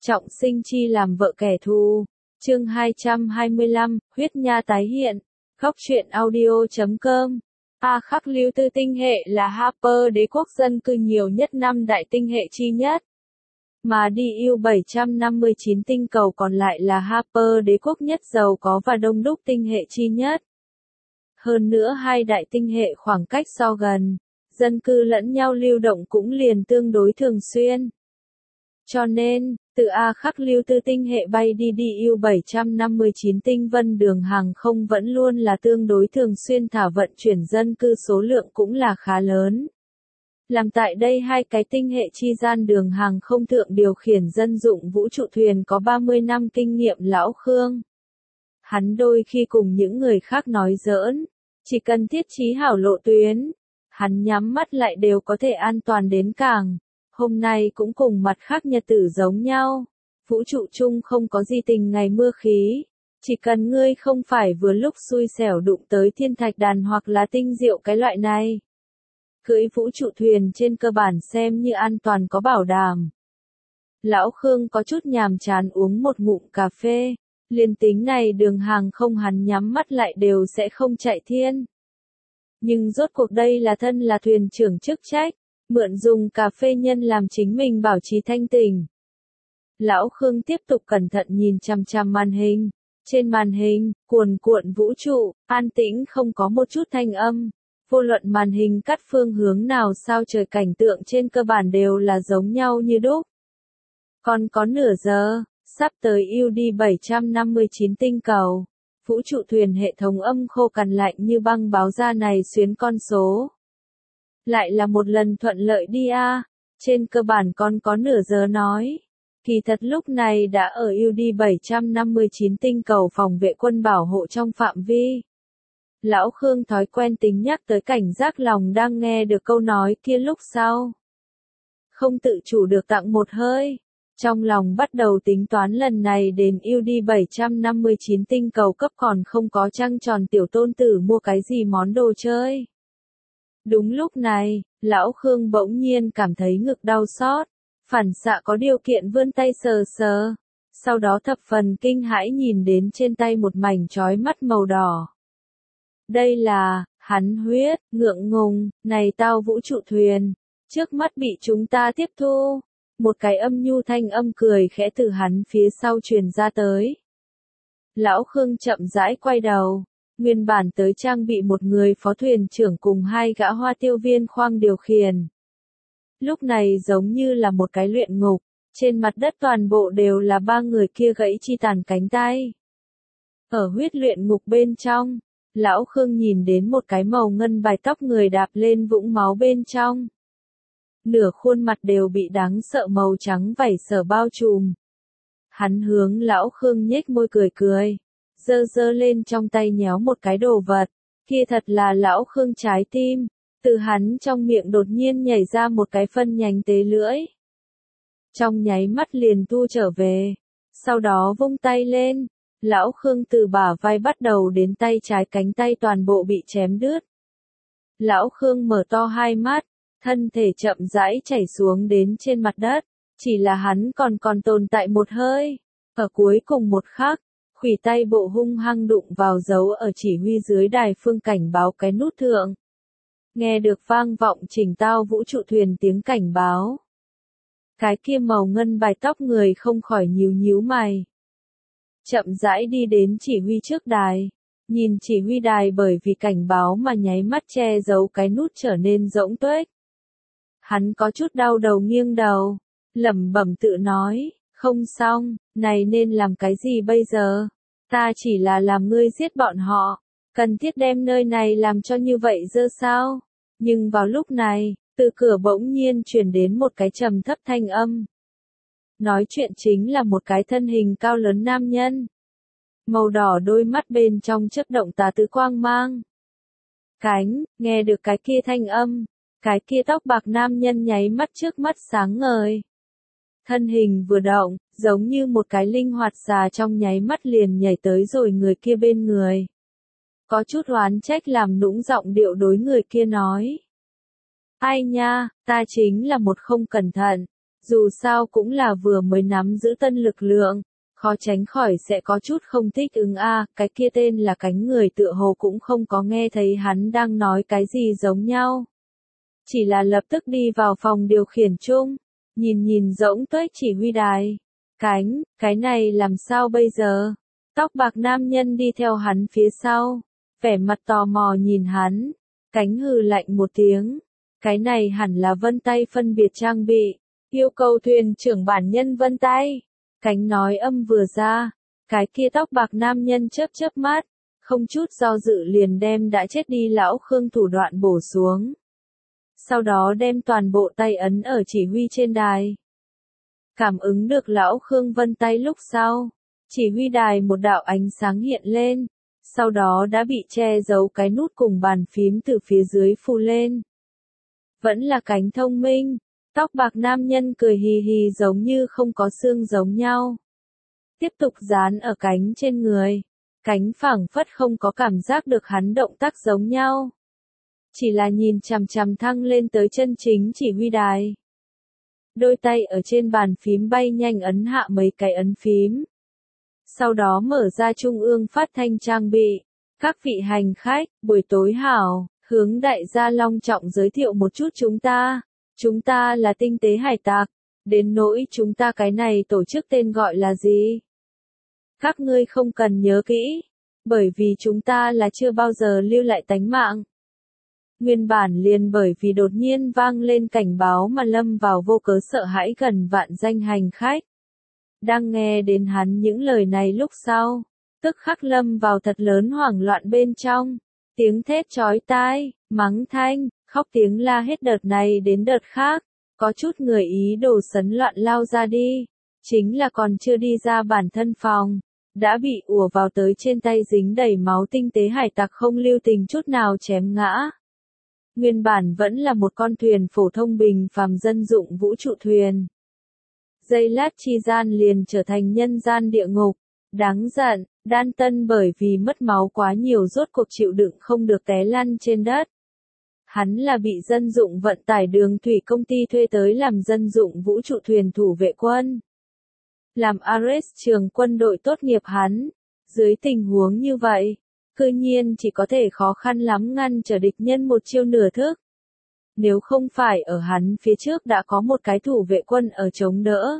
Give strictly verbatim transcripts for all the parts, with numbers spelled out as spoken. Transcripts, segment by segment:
Trọng sinh chi làm vợ kẻ thù. Chương hai trăm hai mươi lăm, huyết nha tái hiện. Góc truyện audio chấm com. A Khắc Lưu Tư tinh hệ là Harper đế quốc dân cư nhiều nhất năm đại tinh hệ chi nhất. Mà đi u bảy trăm năm mươi chín tinh cầu còn lại là Harper đế quốc nhất giàu có và đông đúc tinh hệ chi nhất. Hơn nữa hai đại tinh hệ khoảng cách so gần, dân cư lẫn nhau lưu động cũng liền tương đối thường xuyên. Cho nên, từ A Khắc Lưu Tư tinh hệ bay đi đi u bảy trăm năm mươi chín tinh vân đường hàng không vẫn luôn là tương đối thường xuyên thả vận chuyển dân cư số lượng cũng là khá lớn. Làm tại đây hai cái tinh hệ chi gian đường hàng không thượng điều khiển dân dụng vũ trụ thuyền có ba mươi năm kinh nghiệm lão Khương. Hắn đôi khi cùng những người khác nói giỡn, chỉ cần thiết trí hảo lộ tuyến, hắn nhắm mắt lại đều có thể an toàn đến cảng. Hôm nay cũng cùng mặt khác nhật tử giống nhau. Vũ trụ chung không có gì tình ngày mưa khí. Chỉ cần ngươi không phải vừa lúc xui xẻo đụng tới thiên thạch đàn hoặc là tinh diệu cái loại này. Cưỡi vũ trụ thuyền trên cơ bản xem như an toàn có bảo đảm. Lão Khương có chút nhàm chán uống một ngụm cà phê. Liên tính này đường hàng không hắn nhắm mắt lại đều sẽ không chạy thiên. Nhưng rốt cuộc đây là thân là thuyền trưởng chức trách. Mượn dùng cà phê nhân làm chính mình bảo trì thanh tỉnh. Lão Khương tiếp tục cẩn thận nhìn chằm chằm màn hình. Trên màn hình, cuồn cuộn vũ trụ, an tĩnh không có một chút thanh âm. Vô luận màn hình cắt phương hướng nào sao trời cảnh tượng trên cơ bản đều là giống nhau như đúc. Còn có nửa giờ, sắp tới u bảy trăm năm mươi chín tinh cầu. Vũ trụ thuyền hệ thống âm khô cằn lạnh như băng báo ra này xuyến con số. Lại là một lần thuận lợi đi a, à. Trên cơ bản còn có nửa giờ nói. Kỳ thật lúc này đã ở u bảy trăm năm mươi chín tinh cầu phòng vệ quân bảo hộ trong phạm vi. Lão Khương thói quen tính nhắc tới cảnh giác lòng đang nghe được câu nói kia lúc sau. Không tự chủ được tặng một hơi. Trong lòng bắt đầu tính toán lần này đến u bảy trăm năm mươi chín tinh cầu cấp còn không có trăng tròn tiểu tôn tử mua cái gì món đồ chơi. Đúng lúc này, lão Khương bỗng nhiên cảm thấy ngực đau xót, phản xạ có điều kiện vươn tay sờ sờ, sau đó thập phần kinh hãi nhìn đến trên tay một mảnh chói mắt màu đỏ. Đây là, hắn huyết, ngượng ngùng, này tao vũ trụ thuyền, trước mắt bị chúng ta tiếp thu, một cái âm nhu thanh âm cười khẽ từ hắn phía sau truyền ra tới. Lão Khương chậm rãi quay đầu. Nguyên bản tới trang bị một người phó thuyền trưởng cùng hai gã hoa tiêu viên khoang điều khiển. Lúc này giống như là một cái luyện ngục, trên mặt đất toàn bộ đều là ba người kia gãy chi tàn cánh tay. Ở huyết luyện ngục bên trong, lão Khương nhìn đến một cái màu ngân bài tóc người đạp lên vũng máu bên trong. Nửa khuôn mặt đều bị đáng sợ màu trắng vảy sở bao trùm. Hắn hướng lão Khương nhếch môi cười cười. Dơ dơ lên trong tay nhéo một cái đồ vật, kia thật là lão Khương trái tim, từ hắn trong miệng đột nhiên nhảy ra một cái phân nhánh tế lưỡi. Trong nháy mắt liền thu trở về, sau đó vung tay lên, lão Khương từ bả vai bắt đầu đến tay trái cánh tay toàn bộ bị chém đứt. Lão Khương mở to hai mắt, thân thể chậm rãi chảy xuống đến trên mặt đất, chỉ là hắn còn còn tồn tại một hơi, ở cuối cùng một khắc. Khủy tay bộ hung hăng đụng vào dấu ở chỉ huy dưới đài phương cảnh báo cái nút thượng. Nghe được vang vọng chỉnh tao vũ trụ thuyền tiếng cảnh báo. Cái kia màu ngân bài tóc người không khỏi nhíu nhíu mày. Chậm rãi đi đến chỉ huy trước đài. Nhìn chỉ huy đài bởi vì cảnh báo mà nháy mắt che giấu cái nút trở nên rỗng tuếch. Hắn có chút đau đầu nghiêng đầu. Lẩm bẩm tự nói. Không xong, này nên làm cái gì bây giờ? Ta chỉ là làm ngươi giết bọn họ. Cần thiết đem nơi này làm cho như vậy dơ sao? Nhưng vào lúc này, từ cửa bỗng nhiên truyền đến một cái trầm thấp thanh âm. Nói chuyện chính là một cái thân hình cao lớn nam nhân. Màu đỏ đôi mắt bên trong chớp động tà tứ quang mang. Cánh, nghe được cái kia thanh âm. Cái kia tóc bạc nam nhân nháy mắt trước mắt sáng ngời. Thân hình vừa động, giống như một cái linh hoạt xà trong nháy mắt liền nhảy tới rồi người kia bên người. Có chút oán trách làm nũng giọng điệu đối người kia nói. Ai nha, ta chính là một không cẩn thận, Dù sao cũng là vừa mới nắm giữ tân lực lượng, khó tránh khỏi sẽ có chút không thích ứng a, à, cái kia tên là cánh người tựa hồ cũng không có nghe thấy hắn đang nói cái gì giống nhau. Chỉ là lập tức đi vào phòng điều khiển chung, nhìn nhìn rỗng tuếch chỉ huy đài. Cánh, cái này làm sao bây giờ? Tóc bạc nam nhân đi theo hắn phía sau, vẻ mặt tò mò nhìn hắn, cánh hừ lạnh một tiếng. Cái này hẳn là vân tay phân biệt trang bị, yêu cầu thuyền trưởng bản nhân vân tay. Cánh nói âm vừa ra, cái kia tóc bạc nam nhân chớp chớp mắt, không chút do dự liền đem đã chết đi lão Khương thủ đoạn bổ xuống. Sau đó đem toàn bộ tay ấn ở chỉ huy trên đài. Cảm ứng được lão Khương vân tay lúc sau, chỉ huy đài một đạo ánh sáng hiện lên, sau đó đã bị che giấu cái nút cùng bàn phím từ phía dưới phù lên. Vẫn là cánh thông minh, tóc bạc nam nhân cười hì hì giống như không có xương giống nhau. Tiếp tục dán ở cánh trên người, cánh phảng phất không có cảm giác được hắn động tác giống nhau. Chỉ là nhìn chằm chằm thăng lên tới chân chính chỉ huy đài. Đôi tay ở trên bàn phím bay nhanh ấn hạ mấy cái ấn phím. Sau đó mở ra trung ương phát thanh trang bị. Các vị hành khách, buổi tối hảo, hướng đại gia long trọng giới thiệu một chút chúng ta. Chúng ta là tinh tế hải tặc. Đến nỗi chúng ta cái này tổ chức tên gọi là gì? Các ngươi không cần nhớ kỹ. Bởi vì chúng ta là chưa bao giờ lưu lại tánh mạng. Nguyên bản liền bởi vì đột nhiên vang lên cảnh báo mà lâm vào vô cớ sợ hãi gần vạn danh hành khách. Đang nghe đến hắn những lời này lúc sau, tức khắc lâm vào thật lớn hoảng loạn bên trong. Tiếng thét chói tai, mắng thanh, khóc tiếng la hết đợt này đến đợt khác. Có chút người ý đồ sấn loạn lao ra đi. Chính là còn chưa đi ra bản thân phòng. Đã bị ùa vào tới trên tay dính đầy máu tinh tế hải tặc không lưu tình chút nào chém ngã. Nguyên bản vẫn là một con thuyền phổ thông bình phàm dân dụng vũ trụ thuyền. Giây lát chi gian liền trở thành nhân gian địa ngục. Đáng giận, Đan Tân bởi vì mất máu quá nhiều rốt cuộc chịu đựng không được té lăn trên đất. Hắn là bị dân dụng vận tải đường thủy công ty thuê tới làm dân dụng vũ trụ thuyền thủ vệ quân. Làm Ares trường quân đội tốt nghiệp hắn. Dưới tình huống như vậy, cư nhiên chỉ có thể khó khăn lắm ngăn trở địch nhân một chiêu nửa thức. Nếu không phải ở hắn phía trước đã có một cái thủ vệ quân ở chống đỡ.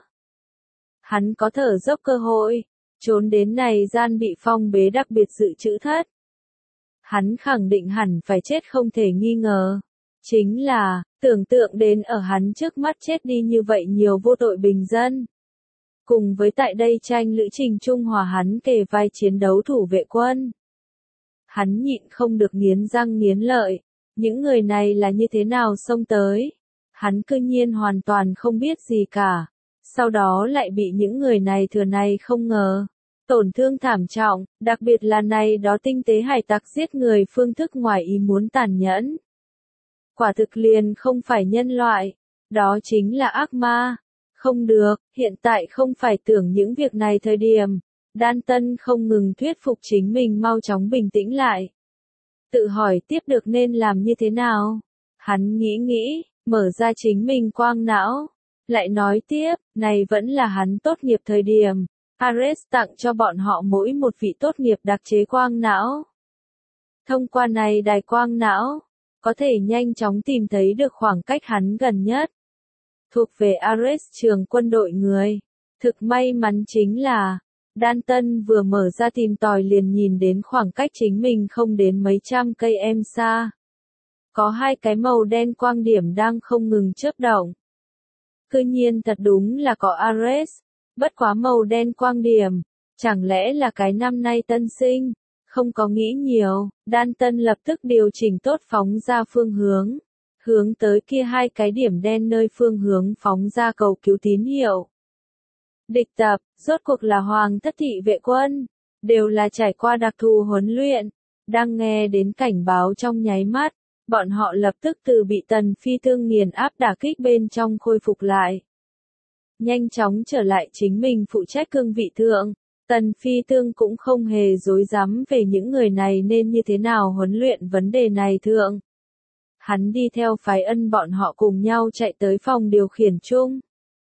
Hắn có thở dốc cơ hội, trốn đến này gian bị phong bế đặc biệt dự trữ thất. Hắn khẳng định hẳn phải chết không thể nghi ngờ. Chính là, tưởng tượng đến ở hắn trước mắt chết đi như vậy nhiều vô tội bình dân. Cùng với tại đây tranh lữ trình trung hòa hắn kề vai chiến đấu thủ vệ quân. Hắn nhịn không được nghiến răng nghiến lợi. Những người này là như thế nào xông tới? Hắn cư nhiên hoàn toàn không biết gì cả. Sau đó lại bị những người này thừa này không ngờ. Tổn thương thảm trọng, đặc biệt là này đó tinh tế hải tặc giết người phương thức ngoài ý muốn tàn nhẫn. Quả thực liền không phải nhân loại. Đó chính là ác ma. Không được, hiện tại không phải tưởng những việc này thời điểm. Đan Tân không ngừng thuyết phục chính mình mau chóng bình tĩnh lại. Tự hỏi tiếp được nên làm như thế nào? Hắn nghĩ nghĩ, mở ra chính mình quang não. Lại nói tiếp, này vẫn là hắn tốt nghiệp thời điểm. Ares tặng cho bọn họ mỗi một vị tốt nghiệp đặc chế quang não. Thông qua này đài quang não, có thể nhanh chóng tìm thấy được khoảng cách hắn gần nhất. Thuộc về Ares trường quân đội người. Thực may mắn chính là, Đan Tân vừa mở ra tìm tòi liền nhìn đến khoảng cách chính mình không đến mấy trăm cây em xa. Có hai cái màu đen quang điểm đang không ngừng chớp động. Cư nhiên thật đúng là có Ares, bất quá màu đen quang điểm, chẳng lẽ là cái năm nay tân sinh, không có nghĩ nhiều, Đan Tân lập tức điều chỉnh tốt phóng ra phương hướng, hướng tới kia hai cái điểm đen nơi phương hướng phóng ra cầu cứu tín hiệu. Địch tập, rốt cuộc là Hoàng thất thị vệ quân, đều là trải qua đặc thù huấn luyện, đang nghe đến cảnh báo trong nháy mắt, bọn họ lập tức từ bị Tần Phi Tương nghiền áp đả kích bên trong khôi phục lại. Nhanh chóng trở lại chính mình phụ trách cương vị thượng, Tần Phi Tương cũng không hề dối dám về những người này nên như thế nào huấn luyện vấn đề này thượng. Hắn đi theo phái ân bọn họ cùng nhau chạy tới phòng điều khiển chung.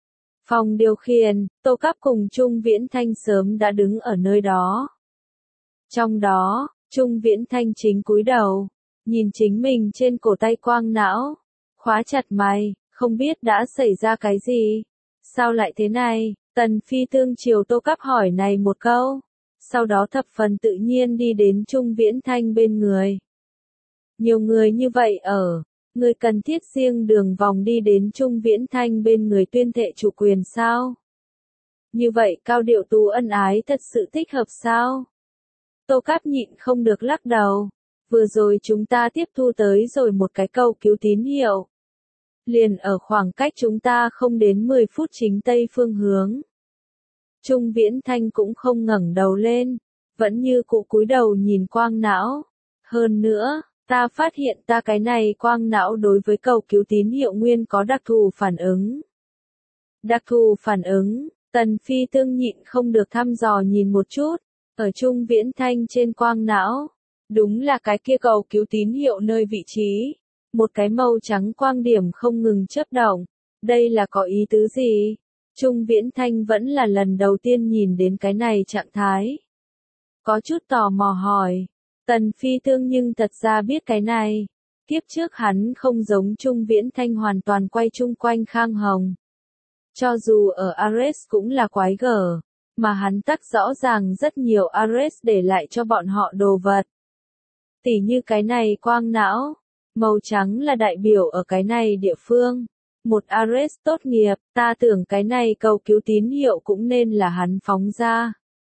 Phòng điều khiển, Tô Cáp cùng Trung Viễn Thanh sớm đã đứng ở nơi đó. Trong đó, Trung Viễn Thanh chính cúi đầu, nhìn chính mình trên cổ tay quang não, khóa chặt mày, không biết đã xảy ra cái gì. Sao lại thế này? Tần Phi Tương chiều Tô Cáp hỏi này một câu, sau đó thập phần tự nhiên đi đến Trung Viễn Thanh bên người. Nhiều người như vậy ở, người cần thiết riêng đường vòng đi đến Trung Viễn Thanh bên người tuyên thệ chủ quyền sao? Như vậy cao điệu tú ân ái thật sự thích hợp sao? Tô Cáp nhịn không được lắc đầu. Vừa rồi chúng ta tiếp thu tới rồi một cái cầu cứu tín hiệu. Liền ở khoảng cách chúng ta không đến mười phút chính tây phương hướng. Trung Viễn Thanh cũng không ngẩng đầu lên, vẫn như cũ cúi đầu nhìn quang não. Hơn nữa, ta phát hiện ta cái này quang não đối với cầu cứu tín hiệu nguyên có đặc thù phản ứng. Đặc thù phản ứng, Tần Phi Tương nhịn không được thăm dò nhìn một chút, ở Trung Viễn Thanh trên quang não. Đúng là cái kia cầu cứu tín hiệu nơi vị trí. Một cái màu trắng quang điểm không ngừng chớp động. Đây là có ý tứ gì? Trung Viễn Thanh vẫn là lần đầu tiên nhìn đến cái này trạng thái. Có chút tò mò hỏi. Tần Phi Tương nhưng thật ra biết cái này. Kiếp trước hắn không giống Trung Viễn Thanh hoàn toàn quay chung quanh Khang Hồng. Cho dù ở Ares cũng là quái gở, mà hắn tắc rõ ràng rất nhiều Ares để lại cho bọn họ đồ vật. Tỉ như cái này quang não, màu trắng là đại biểu ở cái này địa phương. Một Ares tốt nghiệp, ta tưởng cái này cầu cứu tín hiệu cũng nên là hắn phóng ra.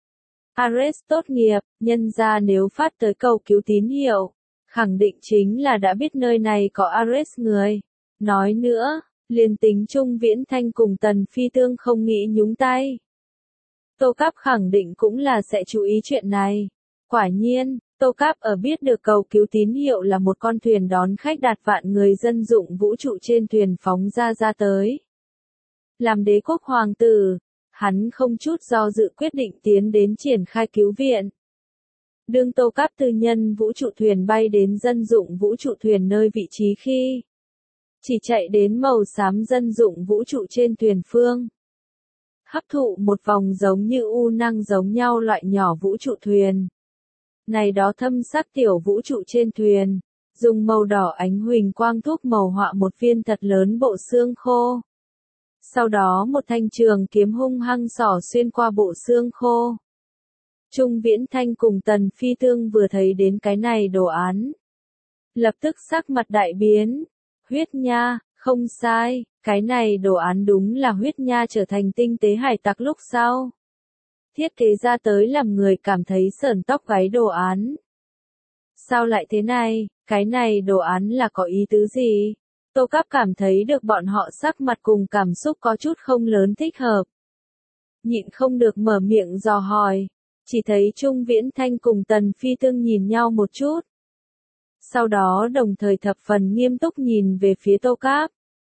Ares tốt nghiệp, nhân ra nếu phát tới cầu cứu tín hiệu, khẳng định chính là đã biết nơi này có Ares người. Nói nữa, liền tính Trung Viễn Thanh cùng Tần Phi Tương không nghĩ nhúng tay. Tô Cáp khẳng định cũng là sẽ chú ý chuyện này. Quả nhiên, Tô Cáp ở biết được cầu cứu tín hiệu là một con thuyền đón khách đạt vạn người dân dụng vũ trụ trên thuyền phóng ra ra tới. Làm đế quốc hoàng tử, hắn không chút do dự quyết định tiến đến triển khai cứu viện. Đương Tô Cáp tư nhân vũ trụ thuyền bay đến dân dụng vũ trụ thuyền nơi vị trí khi chỉ chạy đến màu xám dân dụng vũ trụ trên thuyền phương. Hấp thụ một vòng giống như u năng giống nhau loại nhỏ vũ trụ thuyền. Này đó thâm sắc tiểu vũ trụ trên thuyền, dùng màu đỏ ánh huỳnh quang thuốc màu họa một viên thật lớn bộ xương khô. Sau đó một thanh trường kiếm hung hăng xỏ xuyên qua bộ xương khô. Trung Viễn Thanh cùng Tần Phi Tương vừa thấy đến cái này đồ án. Lập tức sắc mặt đại biến. Huyết nha, không sai, cái này đồ án đúng là huyết nha trở thành tinh tế hải tặc lúc sau. Thiết kế ra tới làm người cảm thấy sởn tóc gáy đồ án. Sao lại thế này, cái này đồ án là có ý tứ gì? Tô Cáp cảm thấy được bọn họ sắc mặt cùng cảm xúc có chút không lớn thích hợp. Nhịn không được mở miệng dò hỏi, chỉ thấy Trung Viễn Thanh cùng Tần Phi Tương nhìn nhau một chút. Sau đó đồng thời thập phần nghiêm túc nhìn về phía Tô Cáp.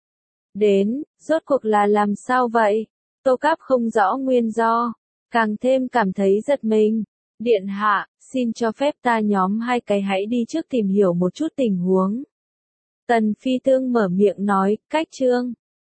Đến, rốt cuộc là làm sao vậy? Tô Cáp không rõ nguyên do, càng thêm cảm thấy giật mình. Điện hạ, xin cho phép ta nhóm hai cái hãy đi trước tìm hiểu một chút tình huống. Tần Phi Tương mở miệng nói, cách chương.